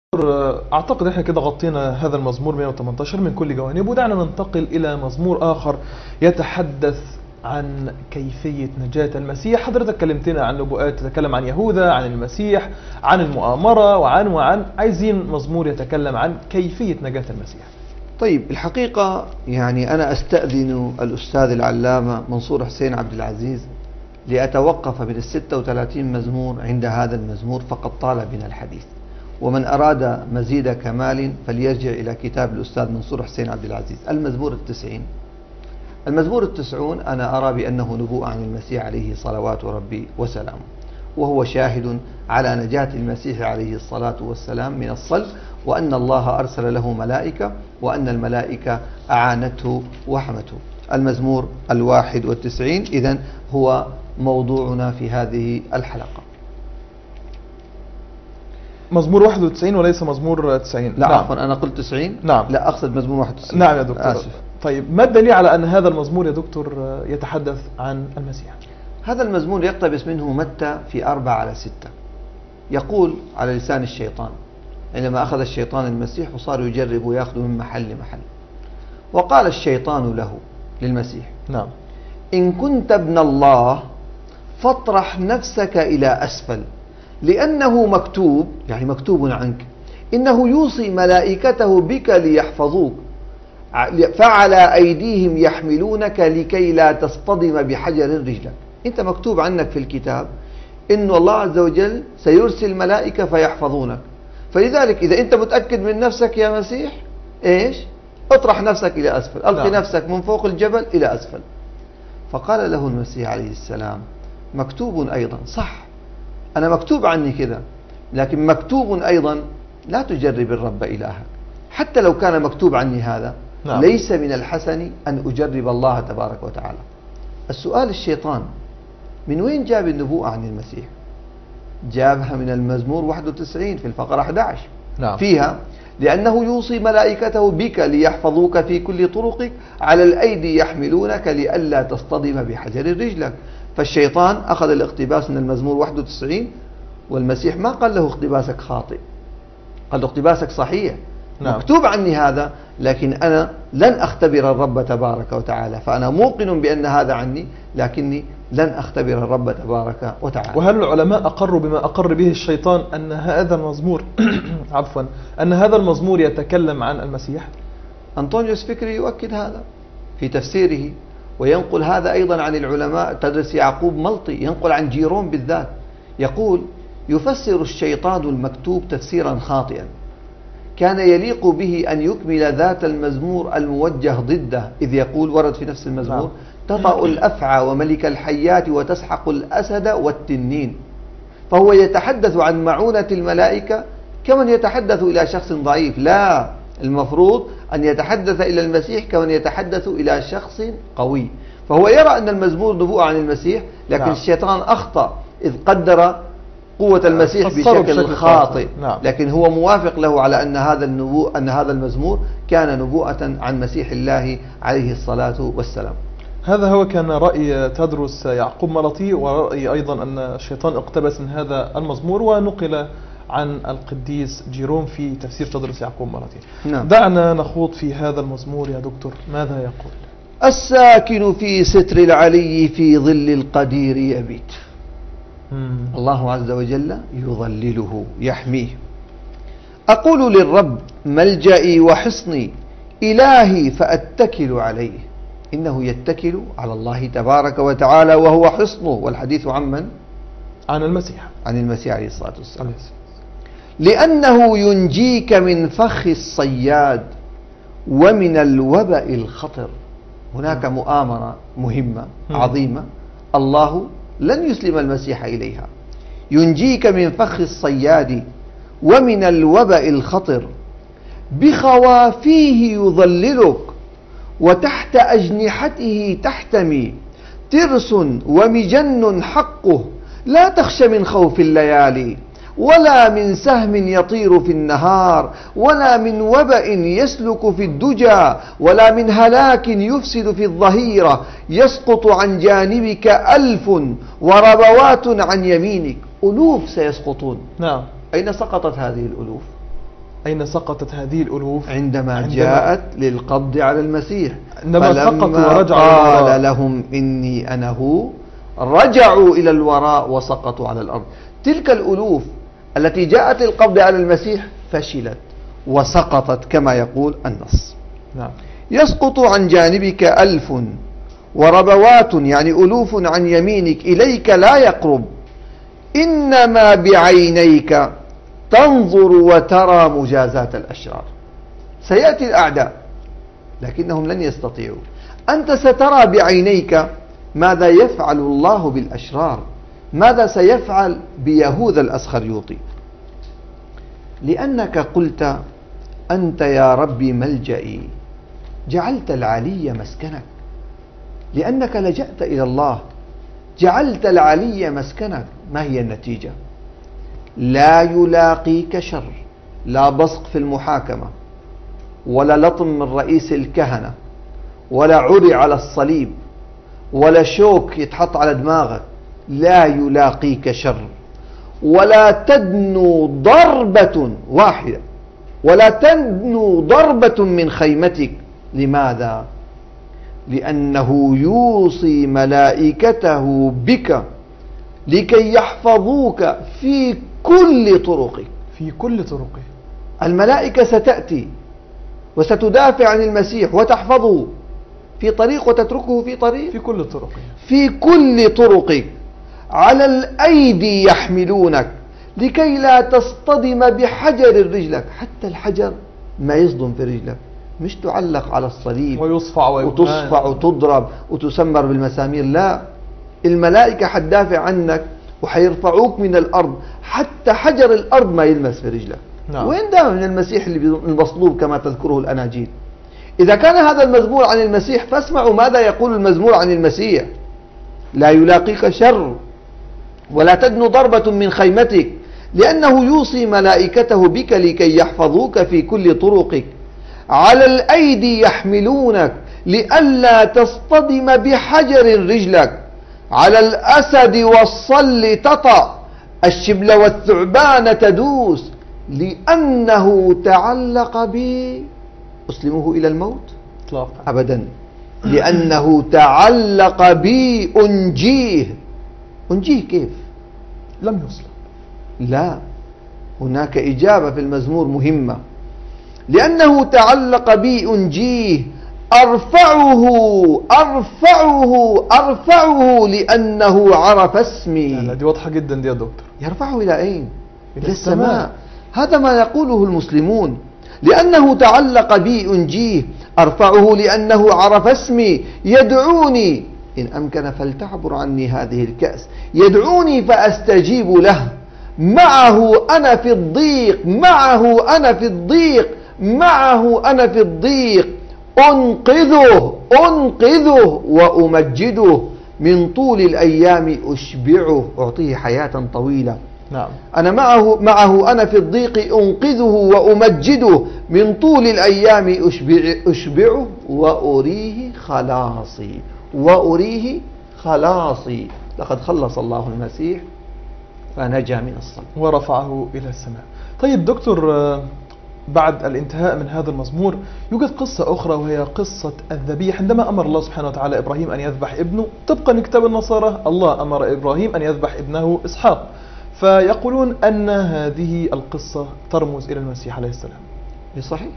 أعتقد إحنا كده غطينا هذا المزمور 118 من كل جوانب، ودعنا ننتقل إلى مزمور آخر يتحدث عن كيفية نجاة المسيح. حضرتك كلمتنا عن نبوءات تتكلم عن يهوذا، عن المسيح، عن المؤامرة وعن عايزين مزمور يتكلم عن كيفية نجاة المسيح. طيب، الحقيقة يعني أنا أستأذن الأستاذ العلامة منصور حسين عبد العزيز لأتوقف من 36 مزمور عند هذا المزمور، فقد طال بنا الحديث، ومن أراد مزيد كمال فليرجع إلى كتاب الأستاذ منصور حسين عبد العزيز. المزمور التسعون أنا أرى بأنه نبوء عن المسيح عليه صلوات ربي وسلامه، وهو شاهد على نجاة المسيح عليه الصلاة والسلام من الصلب، وأن الله أرسل له ملائكة، وأن الملائكة أعانته وحمته. المزمور 91 إذن هو موضوعنا في هذه الحلقة. مزمور 91 وليس مزمور 90. لا، عفوا، أنا قلت 90. نعم، لا، أقصد مزمور 91. نعم يا دكتور، آسف. طيب، ما الدليل على أن هذا المزمور يا دكتور يتحدث عن المسيح؟ هذا المزمور يقتبس منه متى في 4:6، يقول على لسان الشيطان عندما أخذ الشيطان المسيح وصار يجرب ويأخذ من محل لمحل، وقال الشيطان له للمسيح: نعم، إن كنت ابن الله فاطرح نفسك إلى أسفل، لأنه مكتوب، يعني مكتوب عنك، إنه يوصي ملائكته بك ليحفظوك، فعلى أيديهم يحملونك لكي لا تصطدم بحجر رجلك. أنت مكتوب عنك في الكتاب إن الله عز وجل سيرسل ملائكة فيحفظونك، فلذلك إذا أنت متأكد من نفسك يا مسيح، إيش؟ اطرح نفسك إلى أسفل، ألقي نفسك من فوق الجبل إلى أسفل. فقال له المسيح عليه السلام: مكتوب أيضا، صح، أنا مكتوب عني كذا، لكن مكتوب أيضا لا تجرب الرب إلهك. حتى لو كان مكتوب عني هذا، نعم، ليس من الحسن أن أجرب الله تبارك وتعالى. السؤال: الشيطان من وين جاب النبوءة عن المسيح؟ جابها من المزمور 91 في الفقرة 11. نعم، فيها: لأنه يوصي ملائكته بك ليحفظوك في كل طرقك، على الأيدي يحملونك لئلا تصطدم بحجر رجلك. فالشيطان أخذ الاقتباس من المزمور 91، والمسيح ما قال له اقتباسك خاطئ، قال له اقتباسك صحيح. نعم. مكتوب عني هذا، لكن أنا لن أختبر الرب تبارك وتعالى، فأنا موقن بأن هذا عني، لكني لن أختبر الرب تبارك وتعالى. وهل العلماء أقروا بما أقر به الشيطان أن هذا المزمور عفوا أن هذا المزمور يتكلم عن المسيح؟ أنطونيوس فكري يؤكد هذا في تفسيره، وينقل هذا أيضا عن العلماء. تدرس يعقوب ملطي ينقل عن جيروم بالذات، يقول: يفسر الشيطان المكتوب تفسيرا خاطئا، كان يليق به أن يكمل ذات المزمور الموجه ضده، إذ يقول، ورد في نفس المزمور: تطأ الأفعى وملك الحيات وتسحق الأسد والتنين. فهو يتحدث عن معونة الملائكة كمن يتحدث إلى شخص ضعيف. لا، المفروض أن يتحدث إلى المسيح كمن يتحدث إلى شخص قوي. فهو يرى أن المزمور نبوءة عن المسيح، لكن الشيطان أخطأ إذ قدر قوة المسيح بشكل خاطئ. لكن هو موافق له على أن هذا المزمور كان نبوءة عن مسيح الله عليه الصلاة والسلام. هذا هو كان رأي تدرس يعقوب ملطي، ورأي أيضا أن الشيطان اقتبس من هذا المزمور، ونقل عن القديس جيروم في تفسير تدرس يعقوب ملطي. نعم. دعنا نخوض في هذا المزمور يا دكتور، ماذا يقول؟ الساكن في ستر العلي في ظل القدير يبيت. الله عز وجل يظلله يحميه. أقول للرب: ملجئي وحصني، إلهي فأتكل عليه. إنه يتكل على الله تبارك وتعالى وهو حصنه. والحديث عن من؟ عن المسيح، عن المسيح عليه الصلاة والسلام. لأنه ينجيك من فخ الصياد ومن الوباء الخطر. هناك مؤامرة مهمة عظيمة الله لن يسلم المسيح إليها. ينجيك من فخ الصياد ومن الوباء الخطر، بخوافيه يظللك، وتحت أجنحته تحتمي. ترس ومجن حقه، لا تخش من خوف الليالي، ولا من سهم يطير في النهار، ولا من وبأ يسلك في الدجى، ولا من هلاك يفسد في الظهيرة. يسقط عن جانبك 1000 وربوات عن يمينك. ألوف سيسقطون. نعم. أين سقطت هذه الألوف؟ أين سقطت هذه الألوف؟ عندما جاءت للقبض على المسيح، عندما سقطوا فلما ورجعوا قال لهم إني أنا هو رجعوا إلى الوراء وسقطوا على الأرض. تلك الألوف التي جاءت للقبض على المسيح فشلت وسقطت كما يقول النص. نعم. يسقط عن جانبك 1000 وربوات، يعني ألوف عن يمينك، إليك لا يقرب، إنما بعينيك تنظر وترى مجازات الأشرار. سيأتي الأعداء لكنهم لن يستطيعوا. أنت سترى بعينيك ماذا يفعل الله بالأشرار، ماذا سيفعل بيهوذا الأسخريوطي، لأنك قلت أنت يا ربي ملجئي، جعلت العلي مسكنك، لأنك لجأت إلى الله جعلت العلي مسكنك. ما هي النتيجة؟ لا يلاقيك شر، لا بصق في المحاكمة، ولا لطم من رئيس الكهنة، ولا عري على الصليب، ولا شوك يتحط على دماغك. لا يلاقيك شر، ولا تدنو ضربة واحدة، ولا تدنو ضربة من خيمتك. لماذا؟ لأنه يوصي ملائكته بك لكي يحفظوك في كل طرقك. في كل طرقه. الملائكة ستأتي وستدافع عن المسيح وتحفظه في طريق وتتركه في طريق. في كل طرقه. في كل طرقك. على الأيدي يحملونك لكي لا تصطدم بحجر رجلك. حتى الحجر ما يصدم في رجلك، مش تعلق على الصليب ويصفع وتصفع وتضرب وتسمر بالمسامير. لا، الملائكة حتدافع عنك وحيرفعوك من الأرض حتى حجر الأرض ما يلمس في رجلك. نعم. وين ده من المسيح المصلوب كما تذكره الأناجيل؟ إذا كان هذا المزمور عن المسيح فاسمعوا ماذا يقول المزمور عن المسيح. لا يلاقيك شر ولا تدن ضربة من خيمتك، لأنه يوصي ملائكته بك لكي يحفظوك في كل طرقك. على الأيدي يحملونك لئلا تصطدم بحجر رجلك. على الأسد والصل تطأ، الشبل والثعبان تدوس. لأنه تعلق بي أسلمه إلى الموت؟ إطلاقا أبدا. لأنه تعلق بي أنجيه. أنجيه كيف؟ لم يصلب. لا، هناك إجابة في المزمور مهمة. لأنه تعلق بي أنجيه، أرفعه أرفعه أرفعه لأنه عرف اسمي. لا دي واضحة جدا دي يا دكتور. يرفعه إلى أين؟ إلى السماء. هذا ما يقوله المسلمون. لأنه تعلق بي أنجيه، أرفعه لأنه عرف اسمي. يدعوني إن أمكن فلتعبر عني هذه الكأس. يدعوني فأستجيب له. معه أنا في الضيق، معه أنا في الضيق، معه أنا في الضيق. أنقذه أنقذه وأمجده. من طول الأيام أشبعه، أعطيه حياة طويلة. نعم. أنا معه أنا في الضيق أنقذه وأمجده. من طول الأيام أشبعه وأريه خلاصي. وأريه خلاصي. لقد خلص الله المسيح فنجا من الصلب ورفعه إلى السماء. طيب دكتور، بعد الانتهاء من هذا المزمور يوجد قصة أخرى، وهي قصة الذبيح. عندما أمر الله سبحانه وتعالى إبراهيم أن يذبح ابنه، طبقا لكتاب النصارى الله أمر إبراهيم أن يذبح ابنه إسحاق، فيقولون أن هذه القصة ترمز إلى المسيح عليه السلام. صحيح،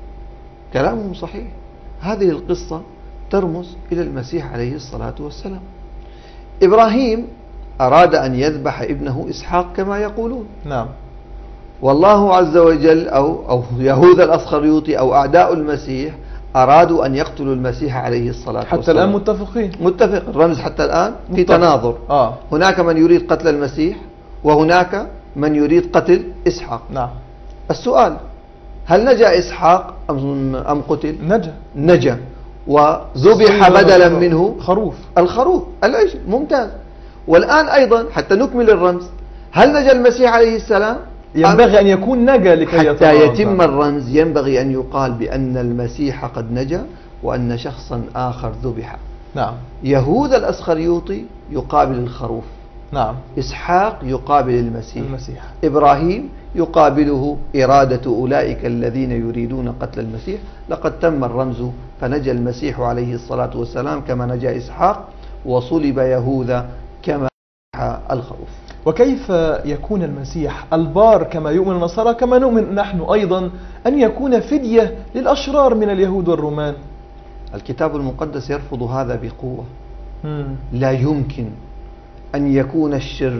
كلامهم صحيح. هذه القصة ترمز إلى المسيح عليه الصلاة والسلام. إبراهيم أراد أن يذبح ابنه إسحاق كما يقولون. نعم. والله عز وجل أو يهوذا الأسخريوطي أو أعداء المسيح أرادوا أن يقتلوا المسيح عليه الصلاة والسلام. حتى الآن متفقين. متفق. الرمز حتى الآن في متفق. تناظر. هناك من يريد قتل المسيح وهناك من يريد قتل إسحاق. نعم. السؤال: هل نجا إسحاق أم قتل؟ نجا وذبح بدلا منه خروف. الخروف العجل. ممتاز. والآن أيضا حتى نكمل الرمز، هل نجا المسيح عليه السلام؟ ينبغي أن يكون نجا لكي حتى يتم الرمز. ينبغي أن يقال بأن المسيح قد نجا وأن شخصا آخر ذبح. نعم. يهوذا الأسخريوطي يقابل الخروف. نعم. إسحاق يقابل المسيح. إبراهيم يقابله إرادة أولئك الذين يريدون قتل المسيح. لقد تم الرمز فنجا المسيح عليه الصلاة والسلام كما نجا إسحاق، وصلب يهوذا كما نجا الخروف. وكيف يكون المسيح البار كما يؤمن النصارى كما نؤمن نحن أيضا أن يكون فدية للأشرار من اليهود والرومان؟ الكتاب المقدس يرفض هذا بقوة. لا يمكن أن يكون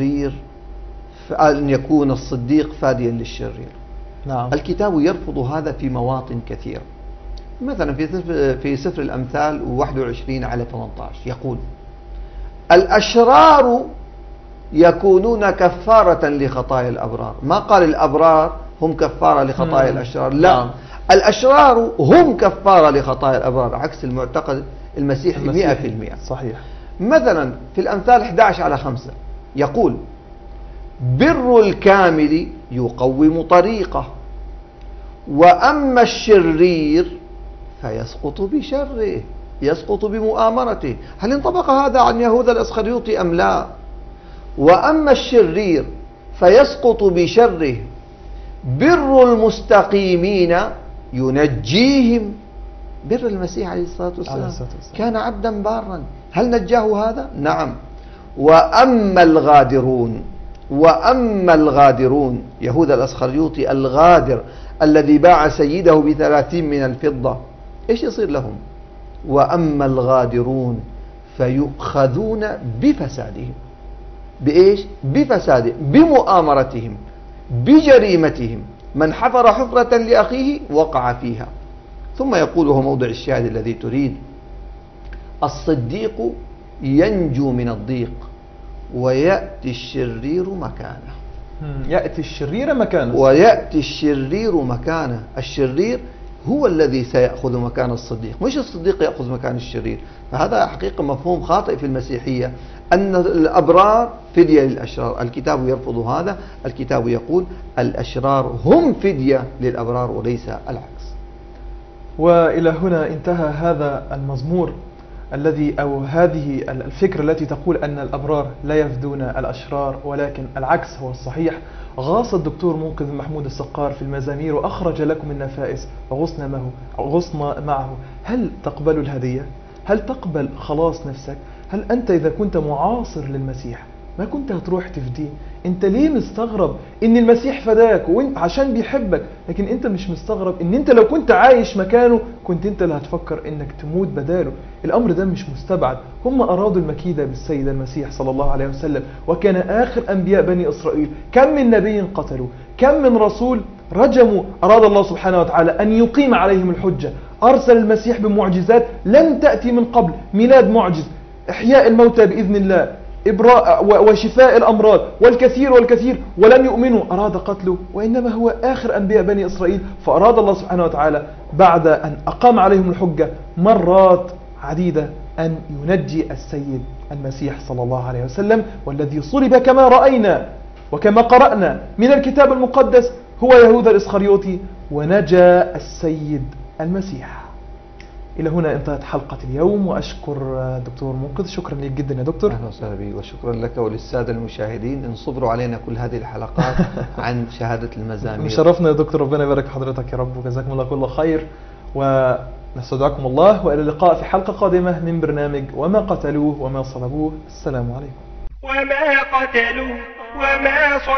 أن يكون الصديق فاديا للشرير. نعم. الكتاب يرفض هذا في مواطن كثيرة. مثلا في سفر الأمثال 21:18 يقول: الأشرار يكونون كفارة لخطايا الأبرار. ما قال الأبرار هم كفارة لخطايا الأشرار، لا. نعم. الأشرار هم كفارة لخطايا الأبرار، عكس المعتقد المسيحي 100%. صحيح. مثلا في الأمثال 11:5 يقول: بر الكامل يقوم طريقه، وأما الشرير فيسقط بشره، يسقط بمؤامرته. هل انطبق هذا عن يهوذا الإسخريوطي أم لا؟ وأما الشرير فيسقط بشره، بر المستقيمين ينجيهم. بر المسيح عليه الصلاة والسلام كان عبدا بارا، هل نجاه هذا؟ نعم. وأما الغادرون، يهوذا الإسخريوطي الغادر الذي باع سيده ب30 من الفضة، إيش يصير لهم؟ وأما الغادرون فيؤخذون بفسادهم. بإيش؟ بفسادهم، بمؤامرتهم، بجريمتهم. من حفر حفرة لأخيه وقع فيها. ثم يقول، هو موضع الشاهد الذي تريد: الصديق ينجو من الضيق ويأتي الشرير مكانه. يأتي الشرير مكانه. ويأتي الشرير مكانه. الشرير هو الذي سيأخذ مكان الصديق، مش الصديق يأخذ مكان الشرير. فهذا حقيقة مفهوم خاطئ في المسيحية، أن الأبرار فدية للأشرار. الكتاب يرفض هذا. الكتاب يقول الأشرار هم فدية للأبرار وليس العكس. وإلى هنا انتهى هذا المزمور أو هذه الفكرة التي تقول أن الأبرار لا يفدون الأشرار ولكن العكس هو الصحيح. غاص الدكتور منقذ محمود السقار في المزامير وأخرج لكم النفائس وغصنا معه. هل تقبل الهدية؟ هل تقبل خلاص نفسك؟ هل أنت إذا كنت معاصر للمسيح ما كنت هتروح تفديه؟ أنت ليه مستغرب إن المسيح فداك عشان بيحبك، لكن أنت مش مستغرب إن أنت لو كنت عايش مكانه كنت أنت اللي هتفكر إنك تموت بداله؟ الأمر ده مش مستبعد. هم أرادوا المكيدة بالسيد المسيح صلى الله عليه وسلم، وكان آخر أنبياء بني إسرائيل. كم من نبي قتلوا، كم من رسول رجموا. أراد الله سبحانه وتعالى أن يقيم عليهم الحجة. أرسل المسيح بمعجزات لم تأتي من قبل، ميلاد معجز، إحياء الموتى بإذن الله، إبراء وشفاء الأمراض، والكثير ولم يؤمنوا. أراد قتله، وإنما هو آخر أنبياء بني إسرائيل. فأراد الله سبحانه وتعالى بعد أن أقام عليهم الحجة مرات عديدة أن ينجي السيد المسيح صلى الله عليه وسلم، والذي صلب كما رأينا وكما قرأنا من الكتاب المقدس هو يهوذا الإسخريوطي، ونجا السيد المسيح. إلى هنا انتهت حلقة اليوم، وأشكر دكتور منقذ. شكرا لك جدا يا دكتور. أهلا وسهلا بك، وشكرا لك وللسادة المشاهدين إن صبروا علينا كل هذه الحلقات عن شهادة المزامير. مشرفنا يا دكتور، ربنا يبارك في حضرتك يا رب، وجزاكم الله كل خير، ونستودعكم الله، وإلى اللقاء في حلقة قادمة من برنامج وما قتلوه وما صلبوه. السلام عليكم. وما قتلوه وما صلبوه